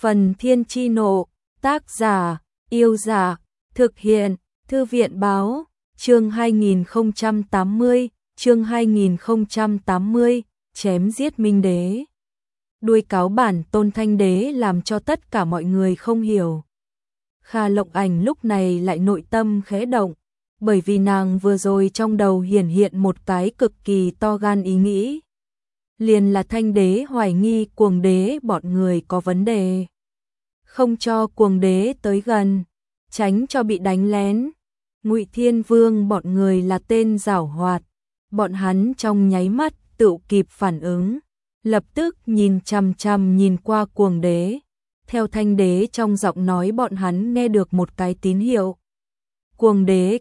Phần Thiên Chi Nộ, tác giả, Yêu Giả, thực hiện, Thư viện Báo, chương 2080, chém giết Minh Đế. Đuôi cáo bản Tôn Thanh Đế làm cho tất cả mọi người không hiểu. Kha Lộng Ảnh lúc này lại nội tâm khẽ động, bởi vì nàng vừa rồi trong đầu hiển hiện một cái cực kỳ to gan ý nghĩ. Liền là Thanh Đế hoài nghi Cuồng Đế bọn người có vấn đề. Không cho Cuồng Đế tới gần, tránh cho bị đánh lén. Ngụy Thiên Vương bọn người là tên giảo hoạt, bọn hắn trong nháy mắt tự kịp phản ứng, lập tức nhìn chằm chằm nhìn qua Cuồng Đế. Theo Thanh Đế trong giọng nói bọn hắn nghe được một cái tín hiệu. Cuồng Đế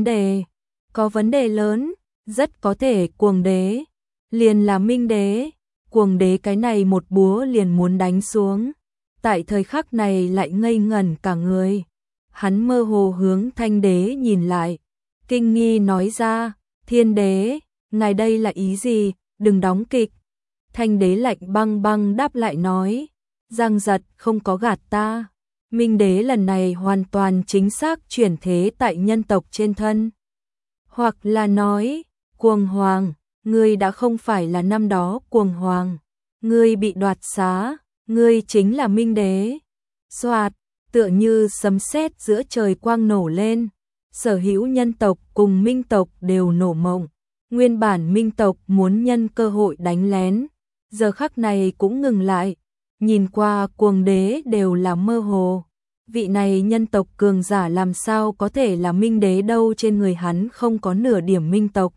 có vấn đề lớn, rất có thể Cuồng Đế liền là Minh Đế. Cuồng Đế cái này một búa liền muốn đánh xuống, tại thời khắc này lại ngây ngẩn cả người. Hắn mơ hồ hướng Thanh Đế nhìn lại, kinh nghi nói ra, Thiên Đế, ngài đây là ý gì, đừng đóng kịch. Thanh Đế lạnh băng băng đáp lại nói, Giang Giật không có gạt ta. Minh Đế lần này hoàn toàn chính xác chuyển thế tại nhân tộc trên thân. Hoặc là nói, Cuồng Hoàng, ngươi đã không phải là năm đó Cuồng Hoàng, ngươi bị đoạt xá, ngươi chính là Minh Đế. Soạt, tựa như sấm sét giữa trời quang nổ lên, sở hữu nhân tộc cùng Minh tộc đều nổ mộng. Nguyên bản Minh tộc muốn nhân cơ hội đánh lén, giờ khắc này cũng ngừng lại, nhìn qua Cuồng Đế đều là mơ hồ. Vị này nhân tộc cường giả làm sao có thể là Minh Đế đâu, trên người hắn không có nửa điểm Minh tộc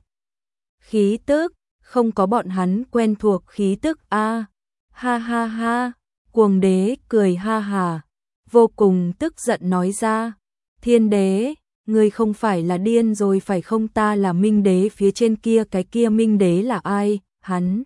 khí tức, không có bọn hắn quen thuộc khí tức a. Ha ha ha, Cuồng Đế cười ha hà, vô cùng tức giận nói ra, Thiên Đế, ngươi không phải là điên rồi phải không, ta là Minh Đế phía trên kia, cái kia Minh Đế là ai, hắn.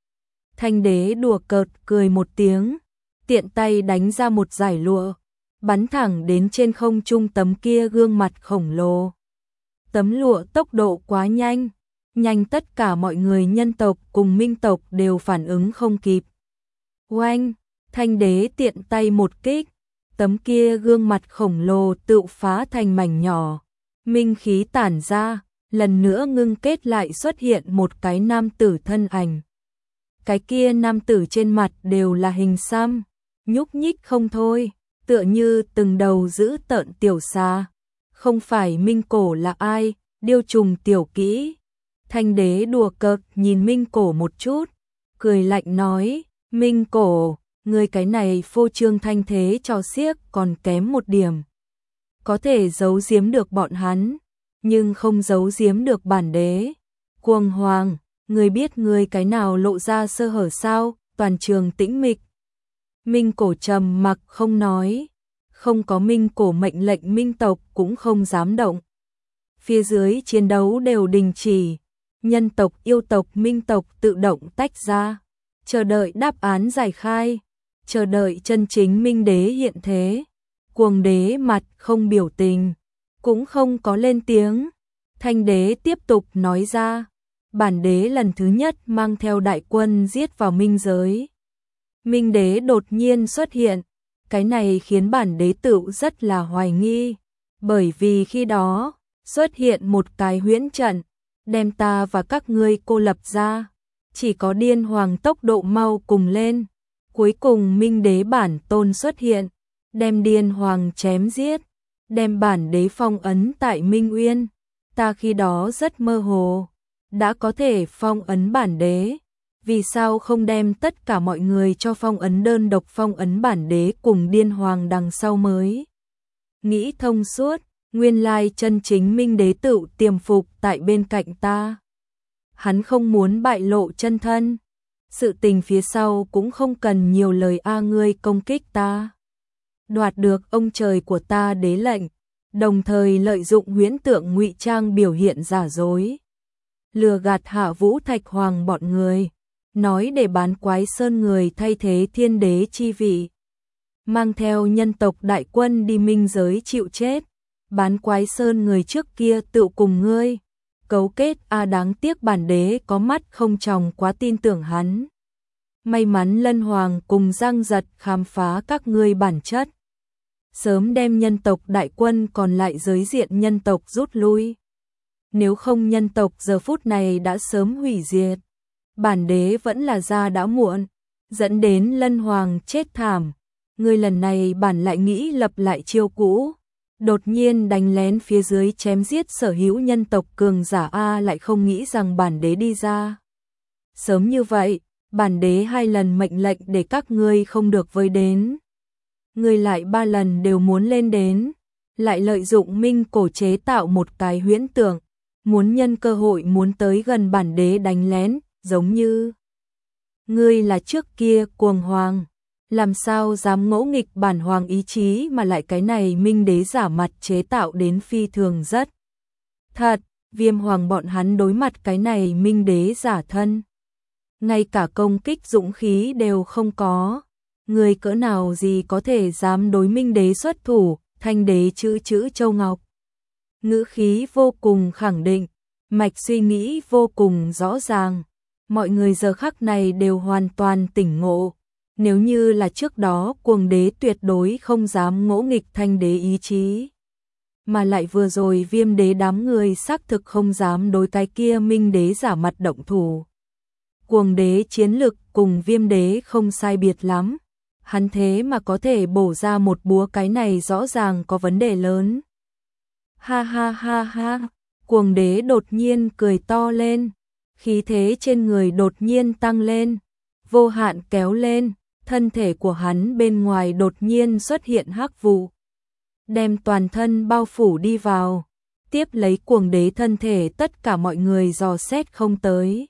Thanh Đế đùa cợt cười một tiếng, tiện tay đánh ra một dải lụa, bắn thẳng đến trên không trung tấm kia gương mặt khổng lồ. Tấm lụa tốc độ quá nhanh, nhanh tất cả mọi người nhân tộc cùng Minh tộc đều phản ứng không kịp. Oanh, Thanh Đế tiện tay một kích, tấm kia gương mặt khổng lồ tự phá thành mảnh nhỏ, minh khí tản ra, lần nữa ngưng kết lại xuất hiện một cái nam tử thân ảnh. Cái kia nam tử trên mặt đều là hình xăm, nhúc nhích không thôi, tựa như từng đầu giữ tợn tiểu xà. Không phải Minh Cổ là ai, Điêu Trùng tiểu kỹ. Thanh Đế đùa cợt nhìn Minh Cổ một chút, cười lạnh nói, Minh Cổ, ngươi cái này phô trương thanh thế cho xiếc còn kém một điểm. Có thể giấu giếm được bọn hắn, nhưng không giấu giếm được bản đế. Cuồng Hoàng, ngươi biết ngươi cái nào lộ ra sơ hở sao? Toàn trường tĩnh mịch. Minh Cổ trầm mặc không nói, không có Minh Cổ mệnh lệnh Minh tộc cũng không dám động. Phía dưới chiến đấu đều đình chỉ, nhân tộc, yêu tộc, Minh tộc tự động tách ra, chờ đợi đáp án giải khai, chờ đợi chân chính Minh Đế hiện thế. Cuồng Đế mặt không biểu tình, cũng không có lên tiếng. Thanh Đế tiếp tục nói ra, bản đế lần thứ nhất mang theo đại quân giết vào minh giới. Minh Đế đột nhiên xuất hiện, cái này khiến bản đế tự rất là hoài nghi, bởi vì khi đó xuất hiện một cái huyễn trận, đem ta và các ngươi cô lập ra, chỉ có Điên Hoàng tốc độ mau cùng lên. Cuối cùng Minh Đế bản tôn xuất hiện, đem Điên Hoàng chém giết, đem bản đế phong ấn tại Minh Uyên. Ta khi đó rất mơ hồ, đã có thể phong ấn bản đế, vì sao không đem tất cả mọi người cho phong ấn, đơn độc phong ấn bản đế cùng Điên Hoàng đằng sau mới nghĩ thông suốt. Nguyên lai chân chính Minh Đế tự tiềm phục tại bên cạnh ta, hắn không muốn bại lộ chân thân. Sự tình phía sau cũng không cần nhiều lời a, ngươi công kích ta, đoạt được ông trời của ta đế lệnh, đồng thời lợi dụng huyễn tượng ngụy trang biểu hiện giả dối, lừa gạt Hạ Vũ Thạch Hoàng bọn người, nói để bán Quái Sơn người thay thế Thiên Đế chi vị, mang theo nhân tộc đại quân đi minh giới chịu chết. Bán Quái Sơn người trước kia tự cùng ngươi cấu kết a, đáng tiếc bản đế có mắt không tròng quá tin tưởng hắn. May mắn Lân Hoàng cùng Giang Giật khám phá các ngươi bản chất, sớm đem nhân tộc đại quân còn lại giới diện nhân tộc rút lui. Nếu không nhân tộc giờ phút này đã sớm hủy diệt. Bản đế vẫn là ra đã muộn, dẫn đến Lân Hoàng chết thảm. Ngươi lần này bản lại nghĩ lập lại chiêu cũ, đột nhiên đánh lén phía dưới chém giết sở hữu nhân tộc cường giả a, lại không nghĩ rằng bản đế đi ra sớm như vậy. Bản đế 2 lần mệnh lệnh để các ngươi không được với đến, ngươi lại 3 lần đều muốn lên đến, lại lợi dụng minh cổ chế tạo một cái huyễn tưởng, muốn nhân cơ hội muốn tới gần bản đế đánh lén, giống như ngươi là trước kia cuồng hoàng, làm sao dám ngỗ nghịch bản hoàng ý chí, mà lại cái này minh đế giả mặt chế tạo đến phi thường rất thật. Viêm hoàng bọn hắn đối mặt cái này minh đế giả thân, ngay cả công kích dũng khí đều không có. Người cỡ nào gì có thể dám đối minh đế xuất thủ? Thanh đế chữ châu ngọc, ngữ khí vô cùng khẳng định, mạch suy nghĩ vô cùng rõ ràng. Mọi người giờ khắc này đều hoàn toàn tỉnh ngộ. Nếu như là trước đó, cuồng đế tuyệt đối không dám ngỗ nghịch thanh đế ý chí. Mà lại vừa rồi viêm đế đám người xác thực không dám đối cái kia minh đế giả mặt động thủ. Cuồng đế chiến lực cùng viêm đế không sai biệt lắm. Hắn thế mà có thể bổ ra một búa, cái này rõ ràng có vấn đề lớn. Ha ha ha ha, cuồng đế đột nhiên cười to lên, khí thế trên người đột nhiên tăng lên, vô hạn kéo lên, thân thể của hắn bên ngoài đột nhiên xuất hiện hắc vụ, đem toàn thân bao phủ đi vào, tiếp lấy cuồng đế thân thể tất cả mọi người dò xét không tới.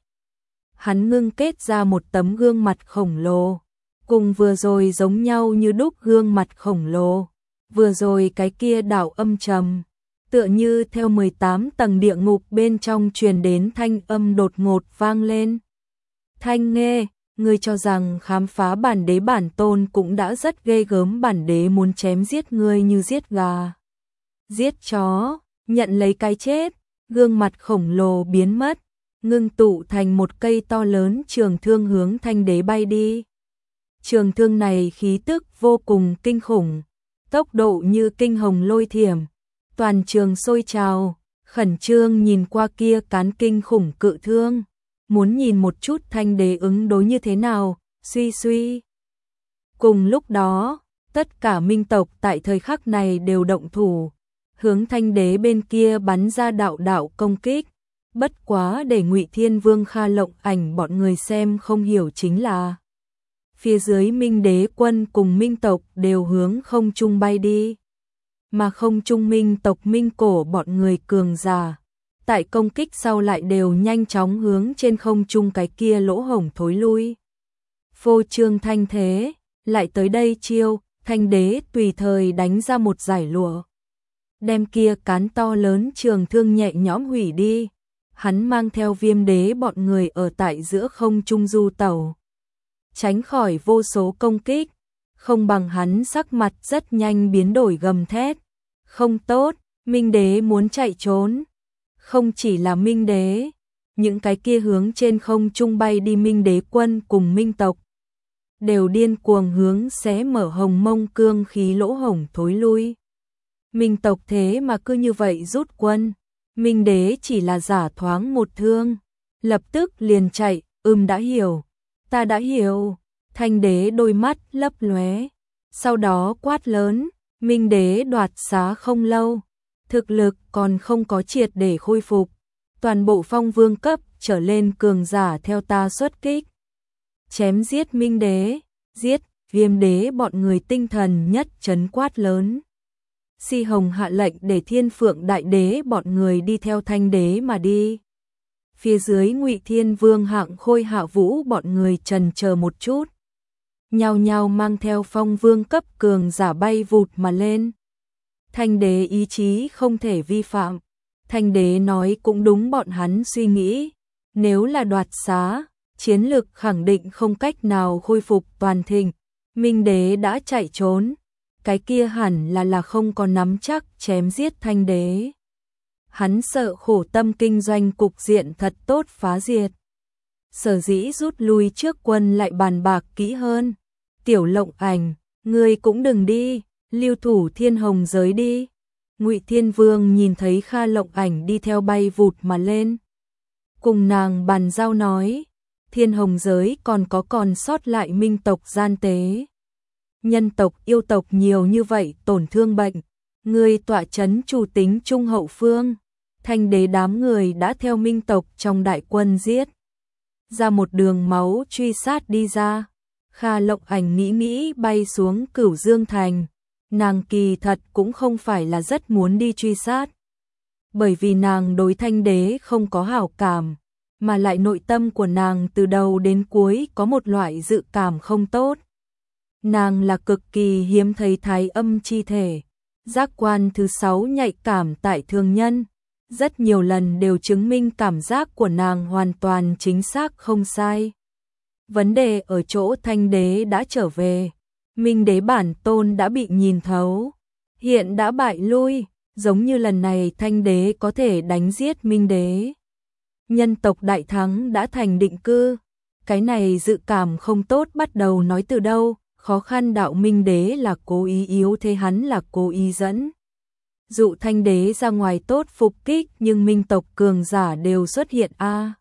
Hắn ngưng kết ra một tấm gương mặt khổng lồ, cùng vừa rồi giống nhau như đúc gương mặt khổng lồ, vừa rồi cái kia đạo âm trầm, tựa như theo 18 tầng địa ngục bên trong truyền đến thanh âm đột ngột vang lên. Thanh nghe, ngươi cho rằng khám phá bản đế bản tôn cũng đã rất ghê gớm, bản đế muốn chém giết ngươi như giết gà, giết chó, nhận lấy cái chết. Gương mặt khổng lồ biến mất, ngưng tụ thành một cây to lớn trường thương hướng thanh đế bay đi. Trường thương này khí tức vô cùng kinh khủng, tốc độ như kinh hồng lôi thiểm, toàn trường sôi trào, khẩn trương nhìn qua kia cán kinh khủng cự thương, muốn nhìn một chút thanh đế ứng đối như thế nào. Suy. Cùng lúc đó, tất cả minh tộc tại thời khắc này đều động thủ, hướng thanh đế bên kia bắn ra đạo đạo công kích. Bất quá để Ngụy Thiên Vương, Kha Lộng Ảnh bọn người xem không hiểu chính là phía dưới minh đế quân cùng minh tộc đều hướng không trung bay đi, mà không trung minh tộc minh cổ bọn người cường giả tại công kích sau lại đều nhanh chóng hướng trên không trung cái kia lỗ hổng thối lui. Phô trương thanh thế, lại tới đây chiêu, thanh đế tùy thời đánh ra một giải lụa, đem kia cán to lớn trường thương nhẹ nhõm hủy đi. Hắn mang theo viêm đế bọn người ở tại giữa không trung du tẩu, tránh khỏi vô số công kích, không bằng hắn sắc mặt rất nhanh biến đổi gầm thét. Không tốt, minh đế muốn chạy trốn. Không chỉ là minh đế, những cái kia hướng trên không trung bay đi minh đế quân cùng minh tộc đều điên cuồng hướng xé mở hồng mông cương khí lỗ hổng thối lui. Minh tộc thế mà cứ như vậy rút quân, minh đế chỉ là giả thoáng một thương, lập tức liền chạy. Đã hiểu, ta đã hiểu. Thanh đế đôi mắt lấp lóe, sau đó quát lớn. Minh đế đoạt xá không lâu, thực lực còn không có triệt để khôi phục, toàn bộ phong vương cấp trở lên cường giả theo ta xuất kích, chém giết minh đế, giết. Viêm đế bọn người tinh thần nhất chấn quát lớn. Si Hồng hạ lệnh để Thiên Phượng đại đế bọn người đi theo thanh đế mà đi. Phía dưới Ngụy Thiên Vương, Hạng Khôi, Hạ Vũ bọn người chần chờ một chút, nhao nhao mang theo phong vương cấp cường giả bay vụt mà lên. Thanh đế ý chí không thể vi phạm. Thanh đế nói cũng đúng, bọn hắn suy nghĩ, nếu là đoạt xá, chiến lực khẳng định không cách nào khôi phục toàn thịnh. Minh đế đã chạy trốn, cái kia hẳn là không có nắm chắc chém giết thanh đế. Hắn sợ khổ tâm kinh doanh cục diện thật tốt phá diệt. sở dĩ rút lui trước quân lại bàn bạc kỹ hơn. Tiểu Lộng Ảnh, ngươi cũng đừng đi, lưu thủ Thiên Hồng giới đi. Ngụy Thiên Vương nhìn thấy Kha Lộng Ảnh đi theo bay vụt mà lên. Cùng nàng bàn giao nói, Thiên Hồng giới còn sót lại minh tộc gian tế. Nhân tộc yêu tộc nhiều như vậy tổn thương bệnh, ngươi tọa chấn chủ tính trung hậu phương. Thanh đế đám người đã theo minh tộc trong đại quân giết ra một đường máu truy sát đi ra. Kha Lộng Ảnh nghĩ bay xuống Cửu Dương Thành. Nàng kỳ thật cũng không phải là rất muốn đi truy sát, bởi vì nàng đối Thanh đế không có hảo cảm, mà lại nội tâm của nàng từ đầu đến cuối có một loại dự cảm không tốt. Nàng là cực kỳ hiếm thấy thái âm chi thể, giác quan thứ 6 nhạy cảm tại thường nhân, rất nhiều lần đều chứng minh cảm giác của nàng hoàn toàn chính xác không sai. Vấn đề ở chỗ Thanh đế đã trở về, Minh đế bản tôn đã bị nhìn thấu, hiện đã bại lui, giống như lần này Thanh đế có thể đánh giết Minh đế. Nhân tộc đại thắng đã thành định cư, cái này dự cảm không tốt bắt đầu nói từ đâu, khó khăn đạo Minh đế là cố ý yếu thế, hắn là cố ý dẫn dụ Thanh đế ra ngoài tốt phục kích, nhưng minh tộc cường giả đều xuất hiện a.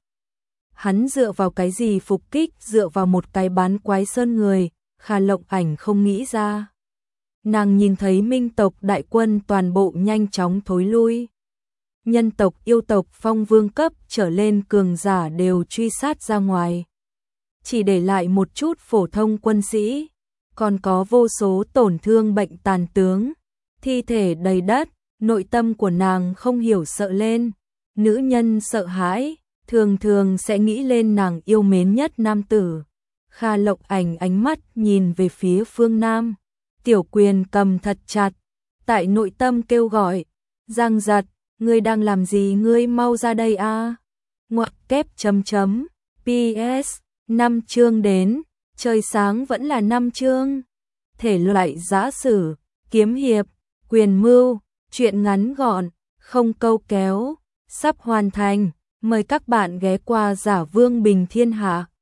Hắn dựa vào cái gì phục kích, dựa vào một cái bán quái sơn người, Kha Lộng Ảnh không nghĩ ra. Nàng nhìn thấy minh tộc đại quân toàn bộ nhanh chóng thối lui. Nhân tộc yêu tộc phong vương cấp trở lên cường giả đều truy sát ra ngoài. Chỉ để lại một chút phổ thông quân sĩ, còn có vô số tổn thương bệnh tàn tướng, thi thể đầy đất, nội tâm của nàng không hiểu sợ lên. Nữ nhân sợ hãi, thường thường sẽ nghĩ lên nàng yêu mến nhất nam tử. Kha Lộng Ảnh ánh mắt nhìn về phía phương Nam, tiểu quyền cầm thật chặt, tại nội tâm kêu gọi, Giang Giật, ngươi đang làm gì, ngươi mau ra đây a. Ngoặc kép chấm chấm, PS, 5 chương đến, trời sáng vẫn là 5 chương. Thể loại giã sử, kiếm hiệp, quyền mưu, truyện ngắn gọn, không câu kéo, sắp hoàn thành, mời các bạn ghé qua Giả Vương Bình Thiên Hạ.